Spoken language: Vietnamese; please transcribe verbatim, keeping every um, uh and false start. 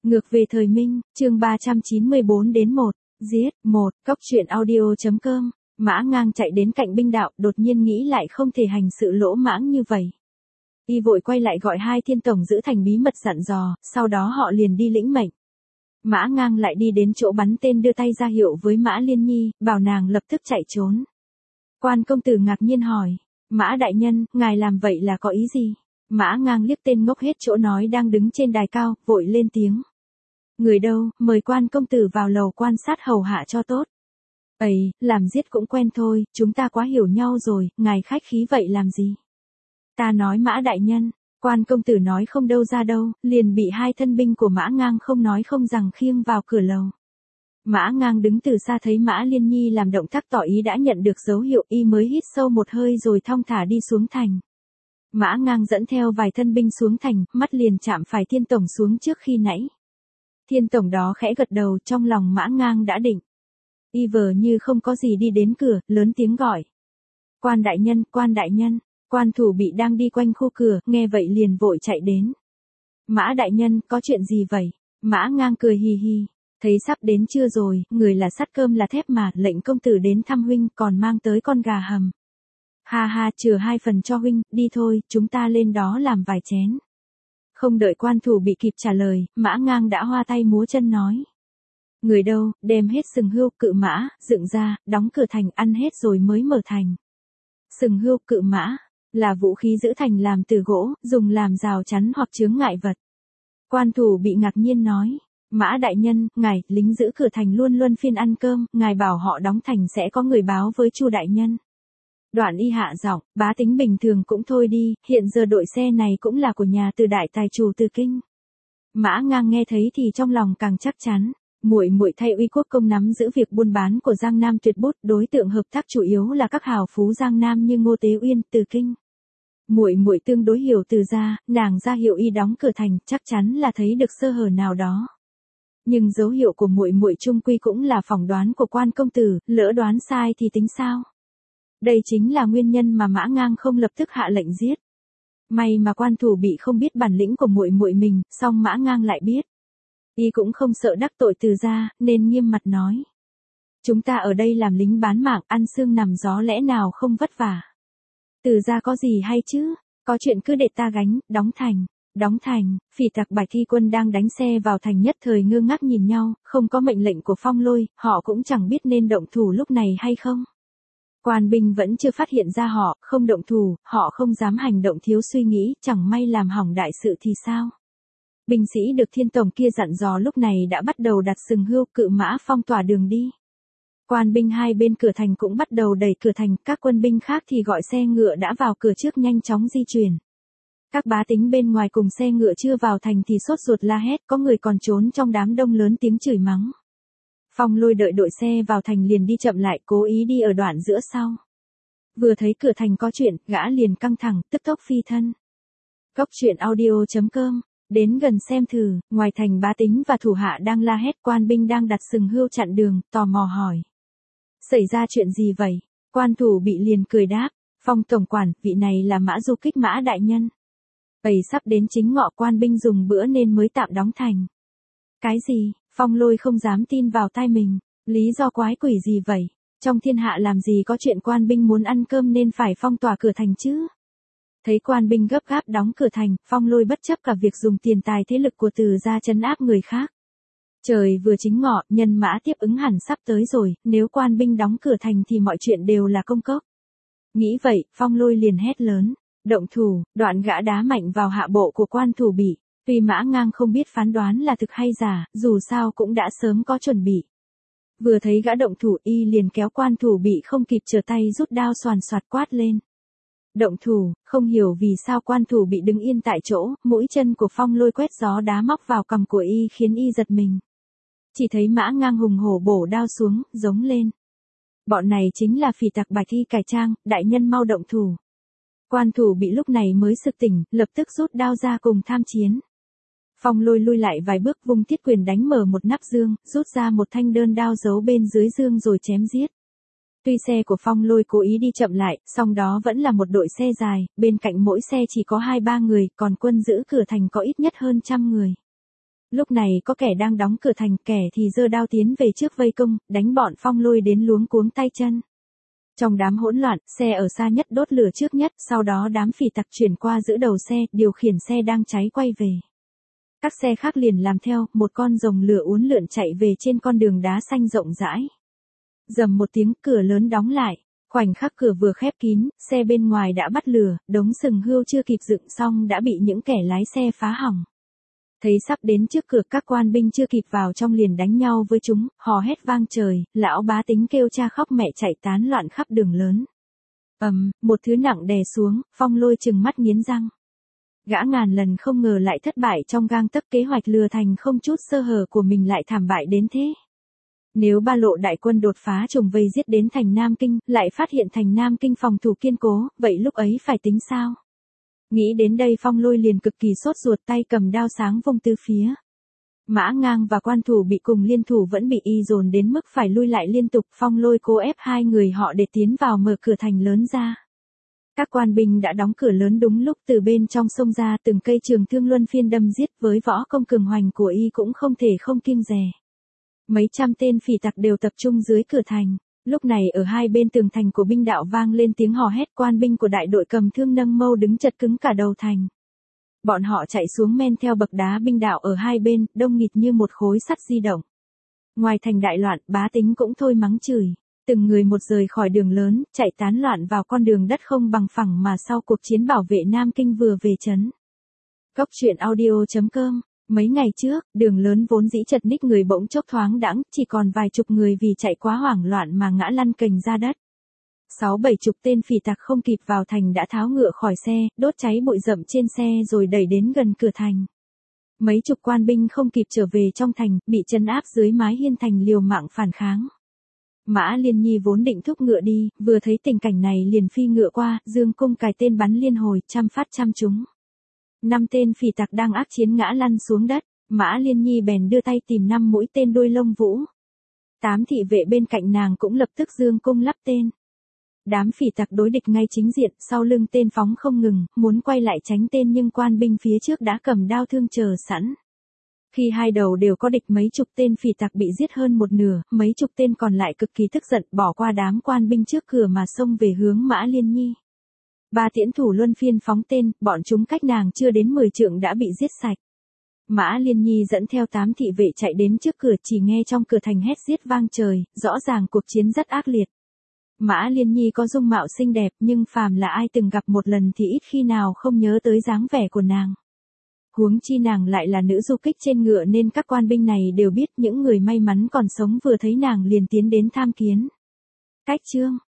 Ngược về thời Minh, chương ba trăm chín mươi bốn đến một, giết, một, cóc truyện audio.com, Mã Ngang chạy đến cạnh binh đạo, đột nhiên nghĩ lại không thể hành sự lỗ mãng như vậy. Y vội quay lại gọi hai thiên tổng giữ thành bí mật dặn dò, sau đó họ liền đi lĩnh mệnh. Mã Ngang lại đi đến chỗ bắn tên đưa tay ra hiệu với Mã Liên Nhi, bảo nàng lập tức chạy trốn. Quan công tử ngạc nhiên hỏi, Mã đại nhân, ngài làm vậy là có ý gì? Mã Ngang liếc tên ngốc hết chỗ nói đang đứng trên đài cao, vội lên tiếng. Người đâu, mời quan công tử vào lầu quan sát hầu hạ cho tốt. Ây, làm giết cũng quen thôi, chúng ta quá hiểu nhau rồi, ngài khách khí vậy làm gì? Ta nói Mã đại nhân, quan công tử nói không đâu ra đâu, liền bị hai thân binh của Mã Ngang không nói không rằng khiêng vào cửa lầu. Mã Ngang đứng từ xa thấy Mã Liên Nhi làm động tác tỏ ý đã nhận được dấu hiệu, y mới hít sâu một hơi rồi thong thả đi xuống thành. Mã Ngang dẫn theo vài thân binh xuống thành, mắt liền chạm phải thiên tổng xuống trước khi nãy. Thiên tổng đó khẽ gật đầu, trong lòng Mã Ngang đã định. Y vờ như không có gì đi đến cửa, lớn tiếng gọi. Quan đại nhân, quan đại nhân, quan thủ bị đang đi quanh khu cửa, nghe vậy liền vội chạy đến. Mã đại nhân, có chuyện gì vậy? Mã Ngang cười hì hì. Thấy sắp đến chưa rồi, người là sắt cơm là thép mà, lệnh công tử đến thăm huynh, còn mang tới con gà hầm. Ha ha, chừa hai phần cho huynh, đi thôi, chúng ta lên đó làm vài chén. Không đợi quan thủ bị kịp trả lời, Mã Ngang đã hoa tay múa chân nói. Người đâu, đem hết sừng hươu, cự mã, dựng ra, đóng cửa thành, ăn hết rồi mới mở thành. Sừng hươu, cự mã, là vũ khí giữ thành làm từ gỗ, dùng làm rào chắn hoặc chướng ngại vật. Quan thủ bị ngạc nhiên nói. Mã đại nhân, ngài, lính giữ cửa thành luôn luân phiên ăn cơm, ngài bảo họ đóng thành sẽ có người báo với Chu đại nhân. Đoạn y hạ giọng, bá tính bình thường cũng thôi đi, hiện giờ đội xe này cũng là của nhà Từ đại tài chủ Từ Kinh. Mã Ngang nghe thấy thì trong lòng càng chắc chắn, muội muội thay uy quốc công nắm giữ việc buôn bán của Giang Nam Tuyệt Bút, đối tượng hợp tác chủ yếu là các hào phú Giang Nam như Ngô Tế Uyên, Từ Kinh. Muội muội tương đối hiểu Từ gia, nàng ra hiệu y đóng cửa thành, chắc chắn là thấy được sơ hở nào đó. Nhưng dấu hiệu của muội muội chung quy cũng là phỏng đoán của quan công tử, lỡ đoán sai thì tính sao? Đây chính là nguyên nhân mà Mã Ngang không lập tức hạ lệnh giết. May mà quan thủ bị không biết bản lĩnh của muội muội mình, song Mã Ngang lại biết. Y cũng không sợ đắc tội Từ gia, nên nghiêm mặt nói. Chúng ta ở đây làm lính bán mạng, ăn xương nằm gió lẽ nào không vất vả. Từ gia có gì hay chứ, có chuyện cứ để ta gánh, đóng thành. Đóng thành, phỉ tặc Bạch Thi quân đang đánh xe vào thành nhất thời ngơ ngác nhìn nhau, không có mệnh lệnh của Phong Lôi, họ cũng chẳng biết nên động thủ lúc này hay không. Quan binh vẫn chưa phát hiện ra họ, không động thủ, họ không dám hành động thiếu suy nghĩ, chẳng may làm hỏng đại sự thì sao. Binh sĩ được thiên tổng kia dặn dò lúc này đã bắt đầu đặt sừng hươu, cự mã phong tỏa đường đi. Quan binh hai bên cửa thành cũng bắt đầu đẩy cửa thành, các quân binh khác thì gọi xe ngựa đã vào cửa trước nhanh chóng di chuyển. Các bá tính bên ngoài cùng xe ngựa chưa vào thành thì sốt ruột la hét, có người còn trốn trong đám đông lớn tiếng chửi mắng. Phong Lôi đợi đội xe vào thành liền đi chậm lại, cố ý đi ở đoạn giữa sau. Vừa thấy cửa thành có chuyện, gã liền căng thẳng, tức tốc phi thân. Cóc truyện audio.com, đến gần xem thử, ngoài thành bá tính và thủ hạ đang la hét, quan binh đang đặt sừng hươu chặn đường, tò mò hỏi. Xảy ra chuyện gì vậy? Quan thủ bị liền cười đáp, Phong tổng quản, vị này là Mã Du Kích Mã đại nhân. Ây sắp đến chính ngọ, quan binh dùng bữa nên mới tạm đóng thành. Cái gì? Phong Lôi không dám tin vào tai mình, lý do quái quỷ gì vậy? Trong thiên hạ làm gì có chuyện quan binh muốn ăn cơm nên phải phong tỏa cửa thành chứ? Thấy quan binh gấp gáp đóng cửa thành, Phong Lôi bất chấp cả việc dùng tiền tài thế lực của Từ gia trấn áp người khác. Trời vừa chính ngọ, nhân mã tiếp ứng hẳn sắp tới rồi, nếu quan binh đóng cửa thành thì mọi chuyện đều là công cốc. Nghĩ vậy, Phong Lôi liền hét lớn. Động thủ, đoạn gã đá mạnh vào hạ bộ của quan thủ bị. Tuy Mã Ngang không biết phán đoán là thực hay giả, dù sao cũng đã sớm có chuẩn bị. Vừa thấy gã động thủ, y liền kéo quan thủ bị không kịp trở tay rút đao xoàn xoạt quát lên. Động thủ, không hiểu vì sao quan thủ bị đứng yên tại chỗ, mũi chân của Phong Lôi quét gió đá móc vào cằm của y khiến y giật mình. Chỉ thấy Mã Ngang hùng hổ bổ đao xuống, giống lên. Bọn này chính là phỉ tặc Bạch Thi cải trang, đại nhân mau động thủ. Quan thủ bị lúc này mới sực tỉnh, lập tức rút đao ra cùng tham chiến. Phong Lôi lui lại vài bước, vung thiết quyền đánh mở một nắp dương, rút ra một thanh đơn đao giấu bên dưới dương rồi chém giết. Tuy xe của Phong Lôi cố ý đi chậm lại, song đó vẫn là một đội xe dài, bên cạnh mỗi xe chỉ có hai ba người, còn quân giữ cửa thành có ít nhất hơn trăm người. Lúc này có kẻ đang đóng cửa thành, kẻ thì giơ đao tiến về trước vây công, đánh bọn Phong Lôi đến luống cuống tay chân. Trong đám hỗn loạn, xe ở xa nhất đốt lửa trước nhất, sau đó đám phỉ tặc chuyển qua giữ đầu xe, điều khiển xe đang cháy quay về. Các xe khác liền làm theo, một con rồng lửa uốn lượn chạy về trên con đường đá xanh rộng rãi. Rầm một tiếng, cửa lớn đóng lại. Khoảnh khắc cửa vừa khép kín, xe bên ngoài đã bắt lửa, đống sừng hươu chưa kịp dựng xong đã bị những kẻ lái xe phá hỏng. Thấy sắp đến trước cửa, các quan binh chưa kịp vào trong liền đánh nhau với chúng, hò hét vang trời, lão bá tính kêu cha khóc mẹ chạy tán loạn khắp đường lớn. Ầm, một thứ nặng đè xuống, Phong Lôi trừng mắt nghiến răng. Gã ngàn lần không ngờ lại thất bại trong gang tấc, kế hoạch lừa thành không chút sơ hở của mình lại thảm bại đến thế. Nếu ba lộ đại quân đột phá trùng vây giết đến thành Nam Kinh, lại phát hiện thành Nam Kinh phòng thủ kiên cố, vậy lúc ấy phải tính sao? Nghĩ đến đây Phong Lôi liền cực kỳ sốt ruột, tay cầm đao sáng vung tứ phía. Mã Ngang và quan thủ bị cùng liên thủ vẫn bị y dồn đến mức phải lui lại liên tục, Phong Lôi cố ép hai người họ để tiến vào mở cửa thành lớn ra. Các quan binh đã đóng cửa lớn đúng lúc, từ bên trong xông ra từng cây trường thương luân phiên đâm giết, với võ công cường hoành của y cũng không thể không kiêng dè. Mấy trăm tên phỉ tặc đều tập trung dưới cửa thành. Lúc này ở hai bên tường thành của binh đạo vang lên tiếng hò hét, quan binh của đại đội cầm thương nâng mâu đứng chật cứng cả đầu thành. Bọn họ chạy xuống men theo bậc đá binh đạo ở hai bên, đông nghịt như một khối sắt di động. Ngoài thành đại loạn, bá tính cũng thôi mắng chửi. Từng người một rời khỏi đường lớn, chạy tán loạn vào con đường đất không bằng phẳng mà sau cuộc chiến bảo vệ Nam Kinh vừa về trấn. Cốc truyện audio chấm com. Mấy ngày trước, đường lớn vốn dĩ chật ních người bỗng chốc thoáng đãng, chỉ còn vài chục người vì chạy quá hoảng loạn mà ngã lăn cành ra đất. Sáu bảy chục tên phỉ tặc không kịp vào thành đã tháo ngựa khỏi xe, đốt cháy bụi rậm trên xe rồi đẩy đến gần cửa thành. Mấy chục quan binh không kịp trở về trong thành, bị trấn áp dưới mái hiên thành liều mạng phản kháng. Mã Liên Nhi vốn định thúc ngựa đi, vừa thấy tình cảnh này liền phi ngựa qua, dương cung cài tên bắn liên hồi, trăm phát trăm trúng. Năm tên phỉ tặc đang ác chiến ngã lăn xuống đất, Mã Liên Nhi bèn đưa tay tìm năm mũi tên đuôi lông vũ. Tám thị vệ bên cạnh nàng cũng lập tức dương cung lắp tên. Đám phỉ tặc đối địch ngay chính diện, sau lưng tên phóng không ngừng, muốn quay lại tránh tên nhưng quan binh phía trước đã cầm đao thương chờ sẵn. Khi hai đầu đều có địch, mấy chục tên phỉ tặc bị giết hơn một nửa, mấy chục tên còn lại cực kỳ tức giận bỏ qua đám quan binh trước cửa mà xông về hướng Mã Liên Nhi. Ba tiễn thủ luân phiên phóng tên, bọn chúng cách nàng chưa đến mười trượng đã bị giết sạch. Mã Liên Nhi dẫn theo tám thị vệ chạy đến trước cửa, chỉ nghe trong cửa thành hét giết vang trời, rõ ràng cuộc chiến rất ác liệt. Mã Liên Nhi có dung mạo xinh đẹp nhưng phàm là ai từng gặp một lần thì ít khi nào không nhớ tới dáng vẻ của nàng. Huống chi nàng lại là nữ du kích trên ngựa nên các quan binh này đều biết, những người may mắn còn sống vừa thấy nàng liền tiến đến tham kiến. Cách chương